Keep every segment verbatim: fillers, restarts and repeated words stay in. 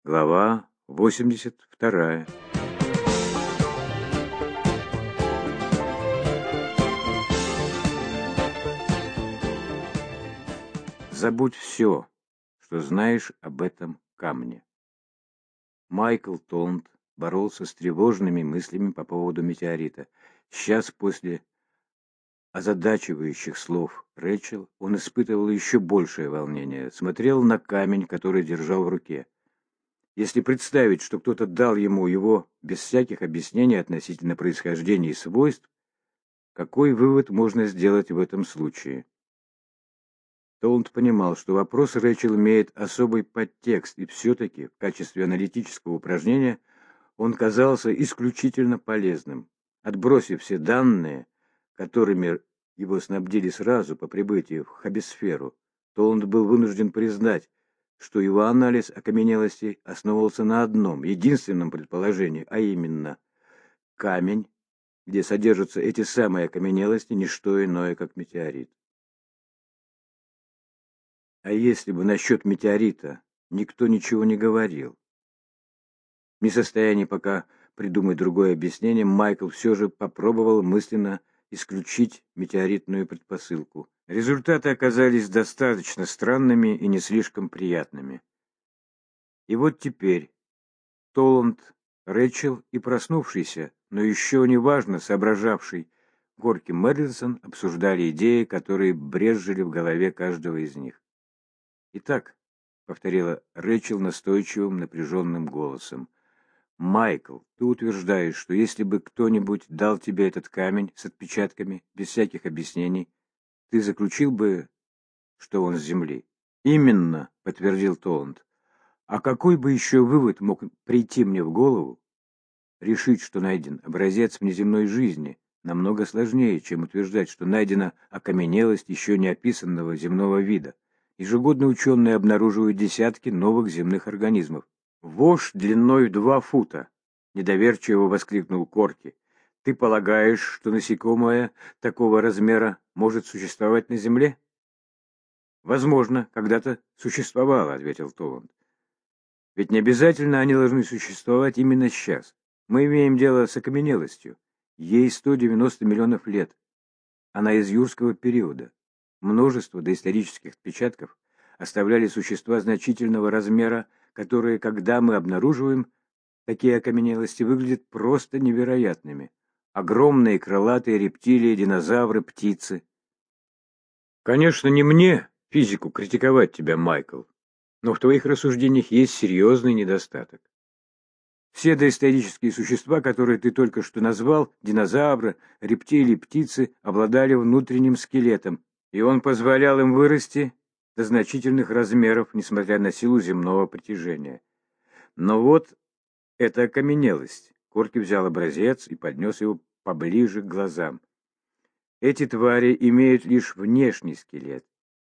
Глава восемьдесят вторая. Забудь все, что знаешь об этом камне. Майкл Толланд боролся с тревожными мыслями по поводу метеорита. Сейчас, после озадачивающих слов Рэйчел, он испытывал еще большее волнение. Смотрел на камень, который держал в руке. Если представить, что кто-то дал ему его без всяких объяснений относительно происхождения и свойств, какой вывод можно сделать в этом случае? Толланд понимал, что вопрос Рэйчел имеет особый подтекст, и все-таки в качестве аналитического упражнения он казался исключительно полезным. Отбросив все данные, которыми его снабдили сразу по прибытии в Хабисферу, Толланд был вынужден признать, что его анализ окаменелостей основывался на одном, единственном предположении, а именно камень, где содержатся эти самые окаменелости, не что иное, как метеорит. А если бы насчет метеорита никто ничего не говорил? Не в состоянии пока придумать другое объяснение, Майкл все же попробовал мысленно исключить метеоритную предпосылку. Результаты оказались достаточно странными и не слишком приятными. И вот теперь Толланд, Рэйчел и проснувшийся, но еще неважно соображавший Горки Мэдисон обсуждали идеи, которые брезжили в голове каждого из них. «Итак», — повторила Рэйчел настойчивым, напряженным голосом, — «Майкл, ты утверждаешь, что если бы кто-нибудь дал тебе этот камень с отпечатками, без всяких объяснений, ты заключил бы, что он с земли?» «Именно», — подтвердил Толланд. «А какой бы еще вывод мог прийти мне в голову? Решить, что найден образец внеземной жизни, намного сложнее, чем утверждать, что найдена окаменелость еще не описанного земного вида. Ежегодно ученые обнаруживают десятки новых земных организмов. «Вошь длиной в два фута!» — недоверчиво воскликнул Корки. «Ты полагаешь, что насекомое такого размера может существовать на Земле?» «Возможно, когда-то существовало», — ответил Толланд. «Ведь не обязательно они должны существовать именно сейчас. Мы имеем дело с окаменелостью. Ей сто девяносто миллионов лет. Она из юрского периода. Множество доисторических отпечатков оставляли существа значительного размера, которые, когда мы обнаруживаем такие окаменелости, выглядят просто невероятными. Огромные крылатые рептилии, динозавры, птицы. Конечно, не мне, физику, критиковать тебя, Майкл, но в твоих рассуждениях есть серьезный недостаток. Все доисторические существа, которые ты только что назвал, динозавры, рептилии, птицы, обладали внутренним скелетом, и он позволял им вырасти до значительных размеров, несмотря на силу земного притяжения. Но вот эта окаменелость. Корки взял образец и поднес его поближе к глазам. Эти твари имеют лишь внешний скелет.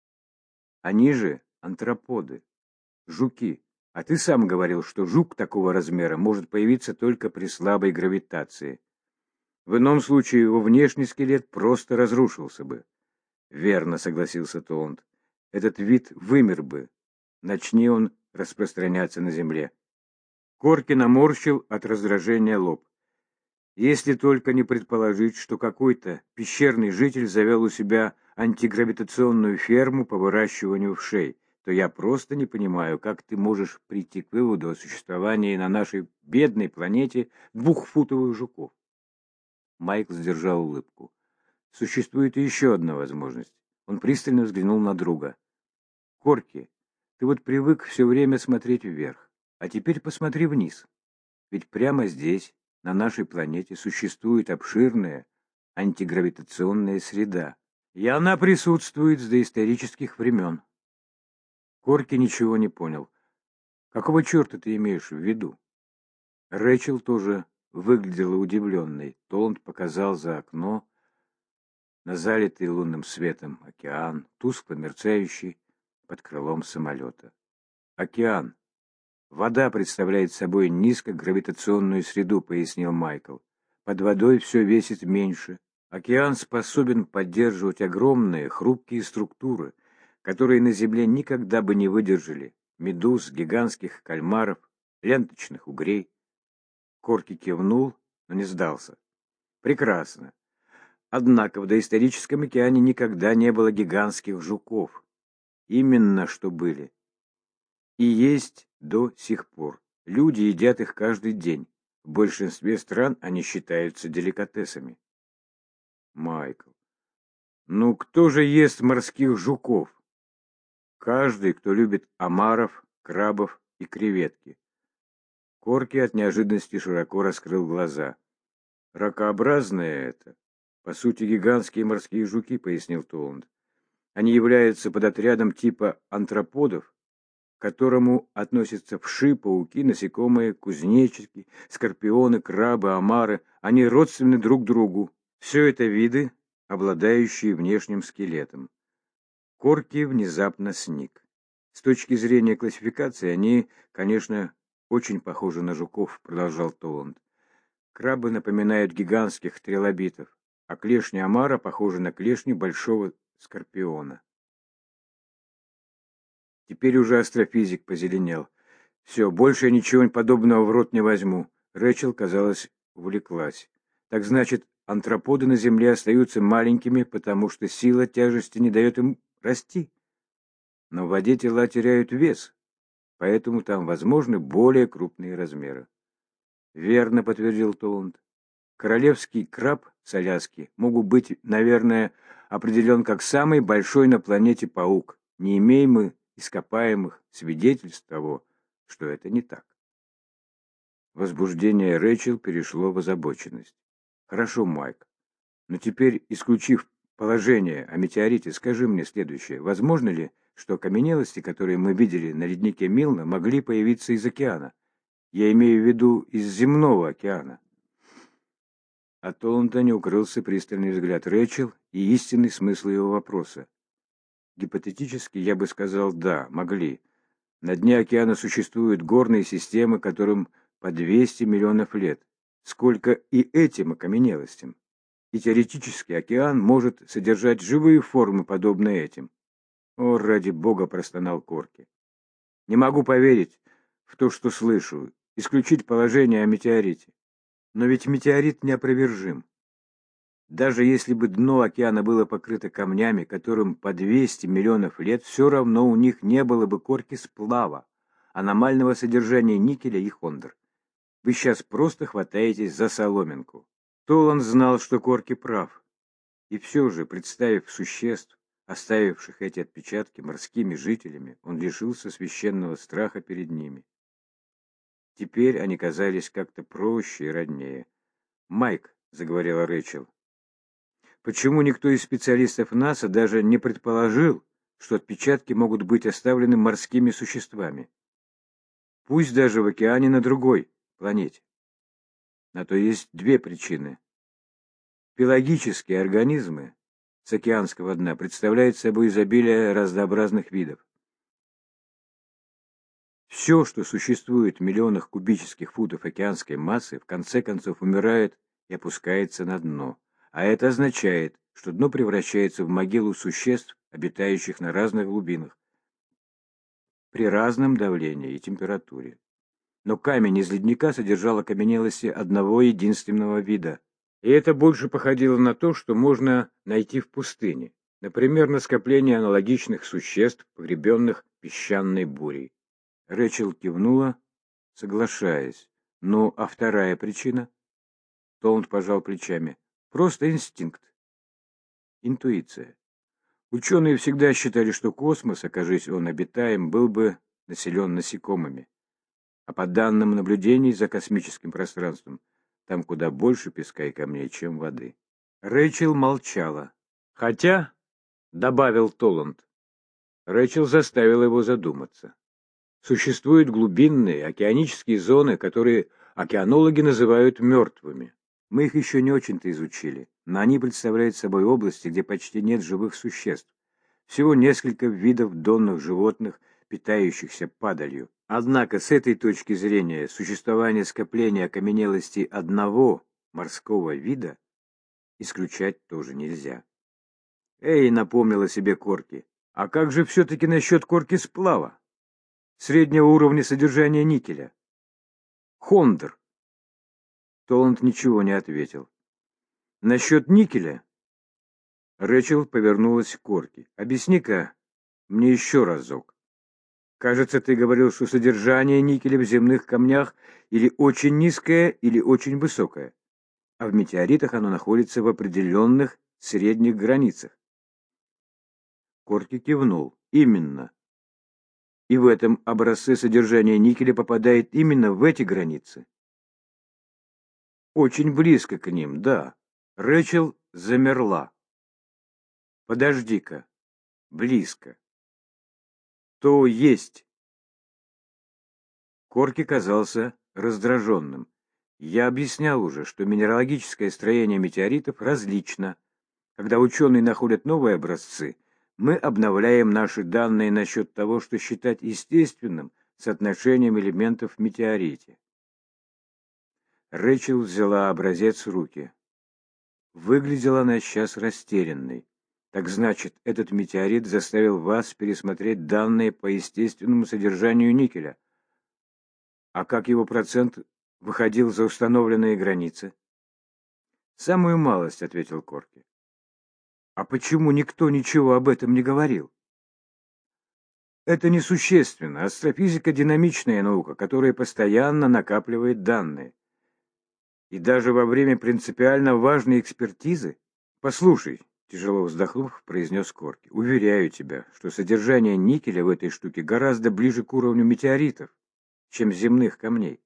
Они же антроподы, жуки. А ты сам говорил, что жук такого размера может появиться только при слабой гравитации. В ином случае его внешний скелет просто разрушился бы. «Верно», — согласился Толланд. «Этот вид вымер бы, начни он распространяться на Земле». Корки наморщил от раздражения лоб. «Если только не предположить, что какой-то пещерный житель завел у себя антигравитационную ферму по выращиванию вшей, то я просто не понимаю, как ты можешь прийти к выводу о существовании на нашей бедной планете двухфутовых жуков». Майкл сдержал улыбку. «Существует и еще одна возможность». Он пристально взглянул на друга. «Корки, ты вот привык все время смотреть вверх, а теперь посмотри вниз. Ведь прямо здесь, на нашей планете, существует обширная антигравитационная среда, и она присутствует с доисторических времен». Корки ничего не понял. «Какого черта ты имеешь в виду?» Рэйчел тоже выглядела удивленной. Толланд показал за окно на залитый лунным светом океан, тускло мерцающий под крылом самолета. «Океан. Вода представляет собой низкогравитационную среду», — пояснил Майкл. «Под водой все весит меньше. Океан способен поддерживать огромные хрупкие структуры, которые на Земле никогда бы не выдержали. Медуз, гигантских кальмаров, ленточных угрей. Корки кивнул, но не сдался. Прекрасно. Однако в доисторическом океане никогда не было гигантских жуков. Именно что были. И есть до сих пор. Люди едят их каждый день. В большинстве стран они считаются деликатесами. Майкл, ну кто же ест морских жуков? Каждый, кто любит омаров, крабов и креветки. Корки от неожиданности широко раскрыл глаза. Ракообразные это. По сути, гигантские морские жуки, пояснил Толланд. Они являются подотрядом типа антроподов, к которому относятся вши, пауки, насекомые, кузнечики, скорпионы, крабы, омары. Они родственны друг другу. Все это виды, обладающие внешним скелетом. Корки внезапно сник. С точки зрения классификации они, конечно, очень похожи на жуков, продолжал Толланд. Крабы напоминают гигантских трилобитов, а клешни омара похожи на клешни большого скорпиона. Теперь уже астрофизик позеленел. Все, больше я ничего подобного в рот не возьму. Рэчел, казалось, увлеклась. Так значит, антроподы на Земле остаются маленькими, потому что сила тяжести не дает им расти. Но в воде тела теряют вес, поэтому там возможны более крупные размеры. Верно, подтвердил Толланд. Королевский краб с Аляски могут быть, наверное, определен как самый большой на планете паук. Не имеем мы ископаемых свидетельств того, что это не так. Возбуждение Рэчел перешло в озабоченность. Хорошо, Майк, но теперь, исключив положение о метеорите, скажи мне следующее. Возможно ли, что окаменелости, которые мы видели на леднике Милна, могли появиться из океана? Я имею в виду из земного океана. От Толланда не укрылся пристальный взгляд Рэчел и истинный смысл его вопроса. Гипотетически я бы сказал «да, могли». На дне океана существуют горные системы, которым по двести миллионов лет. Сколько и этим окаменелостям. И теоретически океан может содержать живые формы, подобные этим. О, ради бога, простонал Корки. Не могу поверить в то, что слышу. Исключить положение о метеорите. Но ведь метеорит неопровержим. Даже если бы дно океана было покрыто камнями, которым по двести миллионов лет, все равно у них не было бы корки сплава, аномального содержания никеля и хондр. Вы сейчас просто хватаетесь за соломинку. Толланд знал, что Корки прав. И все же, представив существ, оставивших эти отпечатки морскими жителями, он лишился священного страха перед ними. Теперь они казались как-то проще и роднее. «Майк», — заговорила Рэчел, — «почему никто из специалистов НАСА даже не предположил, что отпечатки могут быть оставлены морскими существами? Пусть даже в океане на другой планете. На то есть две причины. Пелагические организмы с океанского дна представляют собой изобилие разнообразных видов. Все, что существует в миллионах кубических футов океанской массы, в конце концов умирает и опускается на дно. А это означает, что дно превращается в могилу существ, обитающих на разных глубинах, при разном давлении и температуре. Но камень из ледника содержал окаменелости одного единственного вида. И это больше походило на то, что можно найти в пустыне. Например, на скопление аналогичных существ, погребенных песчаной бурей. Рэчел кивнула, соглашаясь. Ну, а вторая причина? Толланд пожал плечами. Просто инстинкт. Интуиция. Ученые всегда считали, что космос, окажись он обитаем, был бы населен насекомыми. А по данным наблюдений за космическим пространством, там куда больше песка и камней, чем воды. Рэчел молчала. Хотя, добавил Толланд, Рэчел заставила его задуматься. Существуют глубинные океанические зоны, которые океанологи называют мертвыми. Мы их еще не очень-то изучили, но они представляют собой области, где почти нет живых существ. Всего несколько видов донных животных, питающихся падалью. Однако с этой точки зрения существование скопления окаменелостей одного морского вида исключать тоже нельзя. «Эй», — напомнила себе Корки, — «а как же все-таки насчет корки сплава? Среднего уровня содержания никеля? Хондр. Толланд ничего не ответил. Насчет никеля? Рэчел повернулась к Корки. Объясни-ка мне еще разок. Кажется, ты говорил, что содержание никеля в земных камнях или очень низкое, или очень высокое, а в метеоритах оно находится в определенных средних границах. Корки кивнул. Именно. И в этом образце содержание никеля попадает именно в эти границы. Очень близко к ним, да. Рэчел замерла. Подожди-ка. Близко. То есть. Корки казался раздраженным. Я объяснял уже, что минералогическое строение метеоритов различно. Когда ученые находят новые образцы, мы обновляем наши данные насчет того, что считать естественным соотношением элементов в метеорите. Рэчел взяла образец в руки. Выглядела она сейчас растерянной. Так значит, этот метеорит заставил вас пересмотреть данные по естественному содержанию никеля. А как его процент выходил за установленные границы? Самую малость, ответил Корки. А почему никто ничего об этом не говорил? Это несущественно. Астрофизика — динамичная наука, которая постоянно накапливает данные. И даже во время принципиально важной экспертизы... Послушай, тяжело вздохнув, произнес Корки, уверяю тебя, что содержание никеля в этой штуке гораздо ближе к уровню метеоритов, чем земных камней.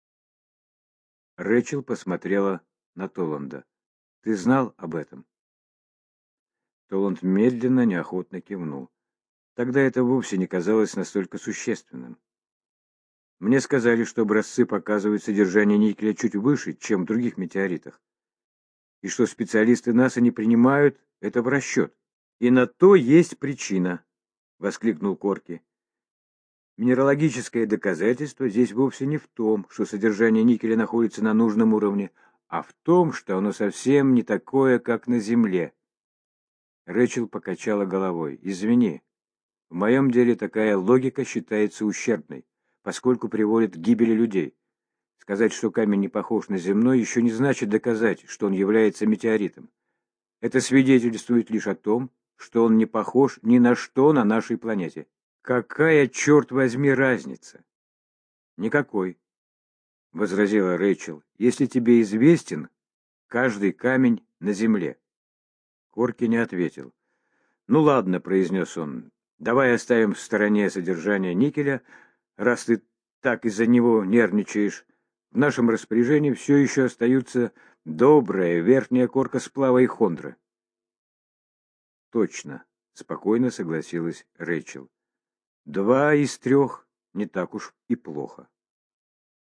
Рэчел посмотрела на Толланда. Ты знал об этом? Толланд медленно, неохотно кивнул. Тогда это вовсе не казалось настолько существенным. Мне сказали, что образцы показывают содержание никеля чуть выше, чем в других метеоритах, и что специалисты НАСА не принимают это в расчет. И на то есть причина, — воскликнул Корки. Минералогическое доказательство здесь вовсе не в том, что содержание никеля находится на нужном уровне, а в том, что оно совсем не такое, как на Земле. Рэчел покачала головой. Извини, в моем деле такая логика считается ущербной, поскольку приводит к гибели людей. Сказать, что камень не похож на земной, еще не значит доказать, что он является метеоритом. Это свидетельствует лишь о том, что он не похож ни на что на нашей планете. Какая, черт возьми, разница? Никакой, — возразила Рэйчел, — если тебе известен каждый камень на земле. Корки не ответил. Ну ладно, — произнес он, — давай оставим в стороне содержание никеля, раз ты так из-за него нервничаешь. В нашем распоряжении все еще остаются добрая верхняя корка сплава и хондра. Точно, — спокойно согласилась Рэйчел. Два из трех не так уж и плохо.